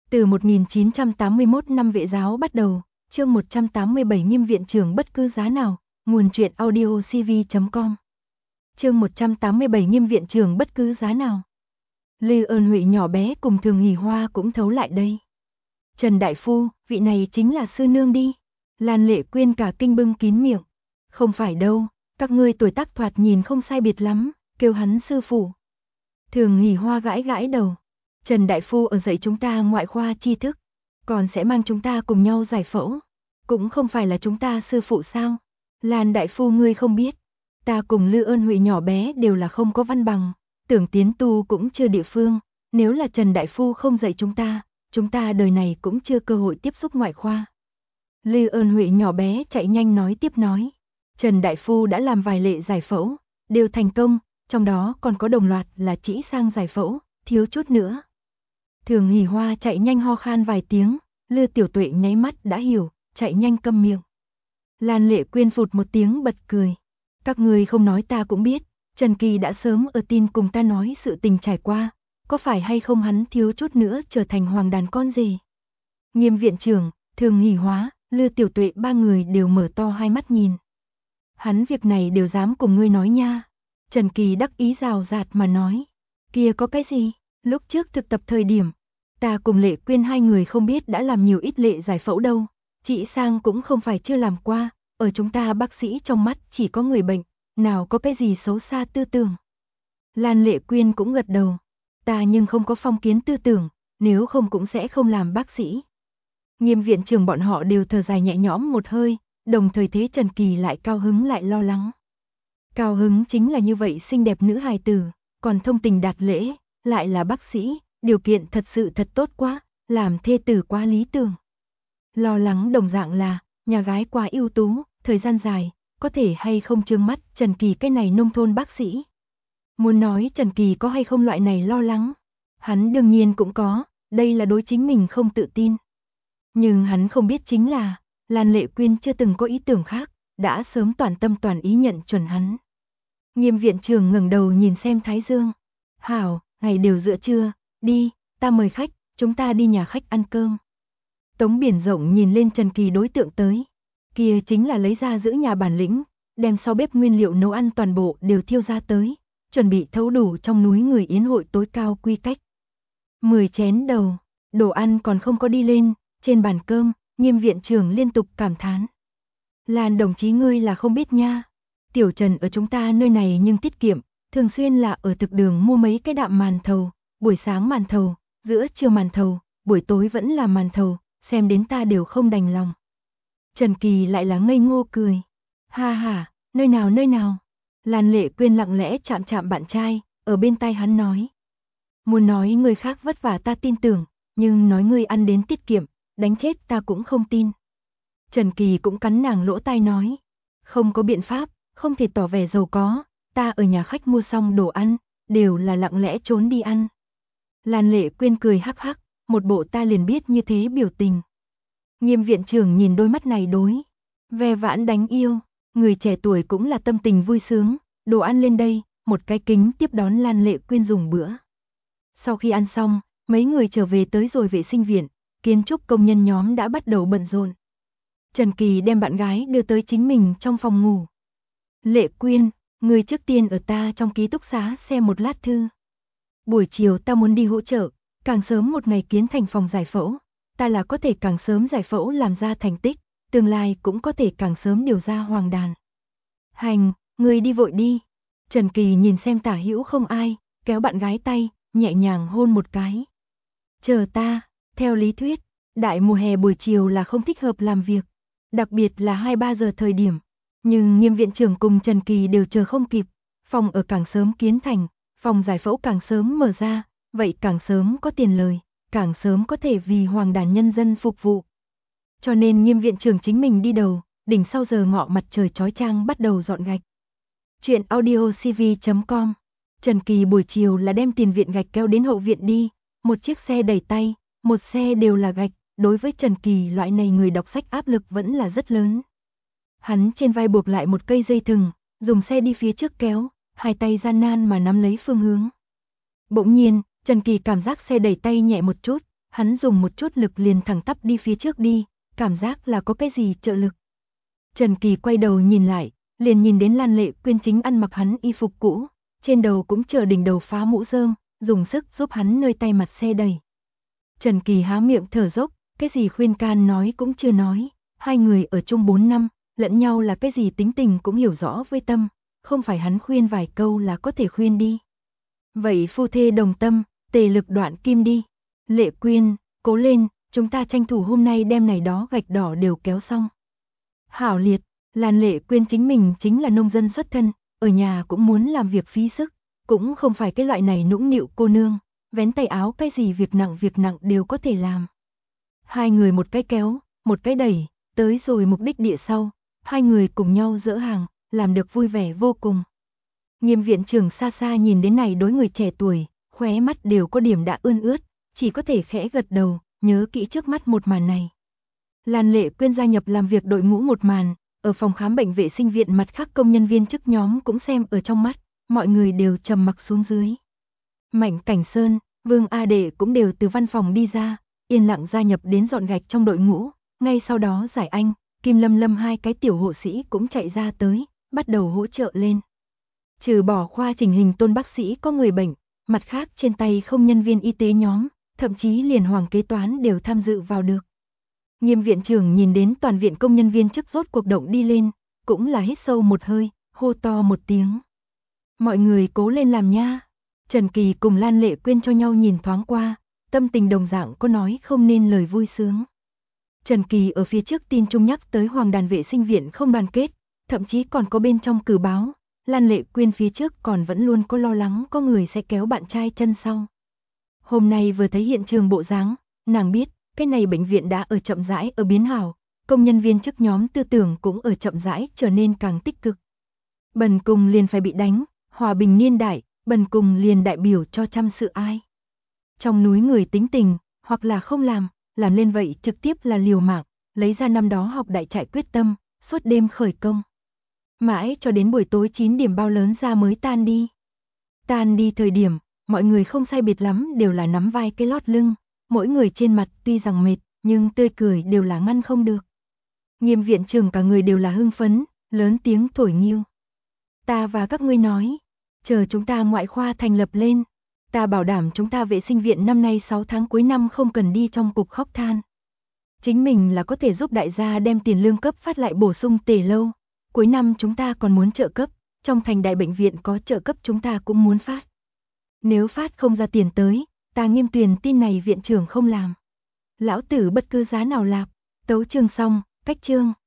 Từ 1981 năm Vệ giáo bắt đầu, chương 187 Nghiêm viện trưởng bất cứ giá nào, nguồn truyện audio cv.com. Chương 187 Nghiêm viện trưởng bất cứ giá nào. Lư Ơn Huệ nhỏ bé cùng Thường Hỷ Hoa cũng thấu lại đây. Trần đại phu, vị này chính là sư nương đi. Lan Lệ Quyên cả kinh bưng kín miệng. Không phải đâu, các ngươi tuổi tác thoạt nhìn không sai biệt lắm, kêu hắn sư phụ. Thường Hỷ Hoa gãi gãi đầu. Trần đại phu ở dạy chúng ta ngoại khoa tri thức, còn sẽ mang chúng ta cùng nhau giải phẫu. Cũng không phải là chúng ta sư phụ sao? Lan đại phu ngươi không biết, ta cùng Lư Ơn Huệ nhỏ bé đều là không có văn bằng, tưởng tiến tu cũng chưa địa phương, nếu là Trần đại phu không dạy chúng ta đời này cũng chưa cơ hội tiếp xúc ngoại khoa. Lư Ơn Huệ nhỏ bé chạy nhanh nói tiếp nói, Trần đại phu đã làm vài lệ giải phẫu, đều thành công, trong đó còn có đồng loạt là chỉ sang giải phẫu, thiếu chút nữa. Thường Hỷ Hoa chạy nhanh ho khan vài tiếng, Lư Tiểu Tuệ nháy mắt đã hiểu, chạy nhanh câm miệng. Lan Lệ Quyên phụt một tiếng bật cười. Các người không nói ta cũng biết, Trần Kỳ đã sớm ở tin cùng ta nói sự tình trải qua, có phải hay không hắn thiếu chút nữa trở thành hoàng đàn con rể. Nghiêm viện trưởng, Thường Hỷ Hoa, Lư Tiểu Tuệ ba người đều mở to hai mắt nhìn. Hắn việc này đều dám cùng ngươi nói nha. Trần Kỳ đắc ý rào rạt mà nói. Kia có cái gì, lúc trước thực tập thời điểm, ta cùng Lệ Quyên hai người không biết đã làm nhiều ít lệ giải phẫu đâu. Chị Sang cũng không phải chưa làm qua, ở chúng ta bác sĩ trong mắt chỉ có người bệnh, nào có cái gì xấu xa tư tưởng. Lan Lệ Quyên cũng gật đầu, ta nhưng không có phong kiến tư tưởng, nếu không cũng sẽ không làm bác sĩ. Nghiêm viện trưởng bọn họ đều thở dài nhẹ nhõm một hơi, đồng thời thế Trần Kỳ lại cao hứng lại lo lắng. Cao hứng chính là như vậy xinh đẹp nữ hài tử, còn thông tình đạt lễ, lại là bác sĩ, điều kiện thật sự thật tốt quá, làm thê tử quá lý tưởng. Lo lắng đồng dạng là, nhà gái quá ưu tú, thời gian dài, có thể hay không trương mắt Trần Kỳ cái này nông thôn bác sĩ. Muốn nói Trần Kỳ có hay không loại này lo lắng, hắn đương nhiên cũng có, đây là đối chính mình không tự tin. Nhưng hắn không biết chính là, Lan Lệ Quyên chưa từng có ý tưởng khác, đã sớm toàn tâm toàn ý nhận chuẩn hắn. Nghiêm viện trưởng ngẩng đầu nhìn xem Thái Dương. Hảo, ngày đều giữa trưa, đi, ta mời khách, chúng ta đi nhà khách ăn cơm. Tống Biển Rộng nhìn lên Trần Kỳ đối tượng tới. Kia chính là lấy ra giữ nhà bản lĩnh, đem sau bếp nguyên liệu nấu ăn toàn bộ đều thiêu ra tới, chuẩn bị thấu đủ trong núi người yến hội tối cao quy cách. 10 chén đầu, đồ ăn còn không có đi lên, trên bàn cơm, Nghiêm viện trưởng liên tục cảm thán. Lan đồng chí ngươi là không biết nha, Tiểu Trần ở chúng ta nơi này nhưng tiết kiệm, thường xuyên là ở thực đường mua mấy cái đạm màn thầu, buổi sáng màn thầu, giữa trưa màn thầu, buổi tối vẫn là màn thầu, xem đến ta đều không đành lòng. Trần Kỳ lại là ngây ngô cười. Ha ha, nơi nào. Lan Lệ Quyên lặng lẽ chạm chạm bạn trai, ở bên tai hắn nói. Muốn nói người khác vất vả ta tin tưởng, nhưng nói ngươi ăn đến tiết kiệm, đánh chết ta cũng không tin. Trần Kỳ cũng cắn nàng lỗ tai nói. Không có biện pháp, không thể tỏ vẻ giàu có, ta ở nhà khách mua xong đồ ăn, đều là lặng lẽ trốn đi ăn. Lan Lệ Quyên cười hắc hắc, một bộ ta liền biết như thế biểu tình. Nghiêm viện trưởng nhìn đôi mắt này đối, ve vãn đánh yêu, người trẻ tuổi cũng là tâm tình vui sướng, đồ ăn lên đây, một cái kính tiếp đón Lan Lệ Quyên dùng bữa. Sau khi ăn xong, mấy người trở về tới rồi vệ sinh viện, kiến trúc công nhân nhóm đã bắt đầu bận rộn. Trần Kỳ đem bạn gái đưa tới chính mình trong phòng ngủ. Lệ Quyên, người trước tiên ở ta trong ký túc xá xem một lát thư. Buổi chiều ta muốn đi hỗ trợ, càng sớm một ngày kiến thành phòng giải phẫu, ta là có thể càng sớm giải phẫu làm ra thành tích, tương lai cũng có thể càng sớm điều ra hoàng đàn. Hành, người đi vội đi. Trần Kỳ nhìn xem tả hữu không ai, kéo bạn gái tay, nhẹ nhàng hôn một cái. Chờ ta, theo lý thuyết, đại mùa hè buổi chiều là không thích hợp làm việc, đặc biệt là 2-3 giờ thời điểm. Nhưng Nghiêm viện trưởng cùng Trần Kỳ đều chờ không kịp, phòng ở càng sớm kiến thành, phòng giải phẫu càng sớm mở ra, vậy càng sớm có tiền lời, càng sớm có thể vì hoàng đàn nhân dân phục vụ. Cho nên Nghiêm viện trưởng chính mình đi đầu, đỉnh sau giờ ngọ mặt trời chói chang bắt đầu dọn gạch. Chuyện audio cv.com. Trần Kỳ buổi chiều là đem tiền viện gạch kéo đến hậu viện đi, một chiếc xe đẩy tay, một xe đều là gạch, đối với Trần Kỳ loại này người đọc sách áp lực vẫn là rất lớn. Hắn trên vai buộc lại một cây dây thừng, dùng xe đi phía trước kéo, hai tay gian nan mà nắm lấy phương hướng. Bỗng nhiên, Trần Kỳ cảm giác xe đẩy tay nhẹ một chút, Hắn dùng một chút lực liền thẳng tắp đi phía trước đi, cảm giác là có cái gì trợ lực. Trần Kỳ quay đầu nhìn lại, liền nhìn đến Lan Lệ Quyên chính ăn mặc hắn y phục cũ, trên đầu cũng chờ đỉnh đầu phá mũ rơm, dùng sức giúp hắn nơi tay mặt xe đẩy. Trần Kỳ há miệng thở dốc, cái gì khuyên can nói cũng chưa nói, hai người ở chung 4 năm, lẫn nhau là cái gì tính tình cũng hiểu rõ với tâm, không phải hắn khuyên vài câu là có thể khuyên đi. Vậy phu thê đồng tâm, tề lực đoạn kim đi. Lệ Quyên, cố lên, chúng ta tranh thủ hôm nay đem này đó gạch đỏ đều kéo xong. Hảo liệt, Lan Lệ Quyên chính mình chính là nông dân xuất thân, ở nhà cũng muốn làm việc phí sức, cũng không phải cái loại này nũng nịu cô nương, vén tay áo cái gì việc nặng đều có thể làm. Hai người một cái kéo, một cái đẩy, tới rồi mục đích địa sau, hai người cùng nhau dỡ hàng, làm được vui vẻ vô cùng. Nghiêm viện trưởng xa xa nhìn đến này đối người trẻ tuổi, khóe mắt đều có điểm đã ươn ướt, chỉ có thể khẽ gật đầu, nhớ kỹ trước mắt một màn này. Lan Lệ Quyên gia nhập làm việc đội ngũ một màn, ở phòng khám bệnh vệ sinh viện mặt khác công nhân viên chức nhóm cũng xem ở trong mắt, mọi người đều trầm mặc xuống dưới. Mạnh Cảnh Sơn, Vương A Đệ cũng đều từ văn phòng đi ra, yên lặng gia nhập đến dọn gạch trong đội ngũ, ngay sau đó Giải Anh, Kim Lâm Lâm hai cái tiểu hộ sĩ cũng chạy ra tới, bắt đầu hỗ trợ lên. Trừ bỏ khoa chỉnh hình Tôn bác sĩ có người bệnh, mặt khác trên tay không nhân viên y tế nhóm, thậm chí liền hoàng kế toán đều tham dự vào được. Nghiêm viện trưởng nhìn đến toàn viện công nhân viên chức rốt cuộc động đi lên, cũng là hít sâu một hơi, hô to một tiếng. Mọi người cố lên làm nha. Trần Kỳ cùng Lan Lệ Quyên cho nhau nhìn thoáng qua, tâm tình đồng dạng có nói không nên lời vui sướng. Trần Kỳ ở phía trước tin chung nhắc tới Hoàng đàn vệ sinh viện không đoàn kết, thậm chí còn có bên trong cử báo, Lan Lệ Quyên phía trước còn vẫn luôn có lo lắng có người sẽ kéo bạn trai chân sau. Hôm nay vừa thấy hiện trường bộ dáng, nàng biết, cái này bệnh viện đã ở chậm rãi ở biến hảo, công nhân viên chức nhóm tư tưởng cũng ở chậm rãi trở nên càng tích cực. Bần cùng liền phải bị đánh, hòa bình niên đại, bần cùng liền đại biểu cho trăm sự ai. Trong núi người tính tình, hoặc là không làm lên vậy trực tiếp là liều mạng, lấy ra năm đó học đại trại quyết tâm, suốt đêm khởi công. Mãi cho đến buổi tối 9 điểm bao lớn ra mới tan đi. Tan đi thời điểm, mọi người không sai biệt lắm đều là nắm vai cái lót lưng, mỗi người trên mặt tuy rằng mệt, nhưng tươi cười đều là ngăn không được. Nghiêm viện trưởng cả người đều là hưng phấn, lớn tiếng thổi nghiêu. Ta và các ngươi nói, chờ chúng ta ngoại khoa thành lập lên, ta bảo đảm chúng ta vệ sinh viện năm nay 6 tháng cuối năm không cần đi trong cục khóc than. Chính mình là có thể giúp đại gia đem tiền lương cấp phát lại bổ sung tề lâu. Cuối năm chúng ta còn muốn trợ cấp, trong thành đại bệnh viện có trợ cấp chúng ta cũng muốn phát. Nếu phát không ra tiền tới, ta Nghiêm Tuyền tin này viện trưởng không làm. Lão tử bất cứ giá nào lạp, tấu chương xong, cách chương.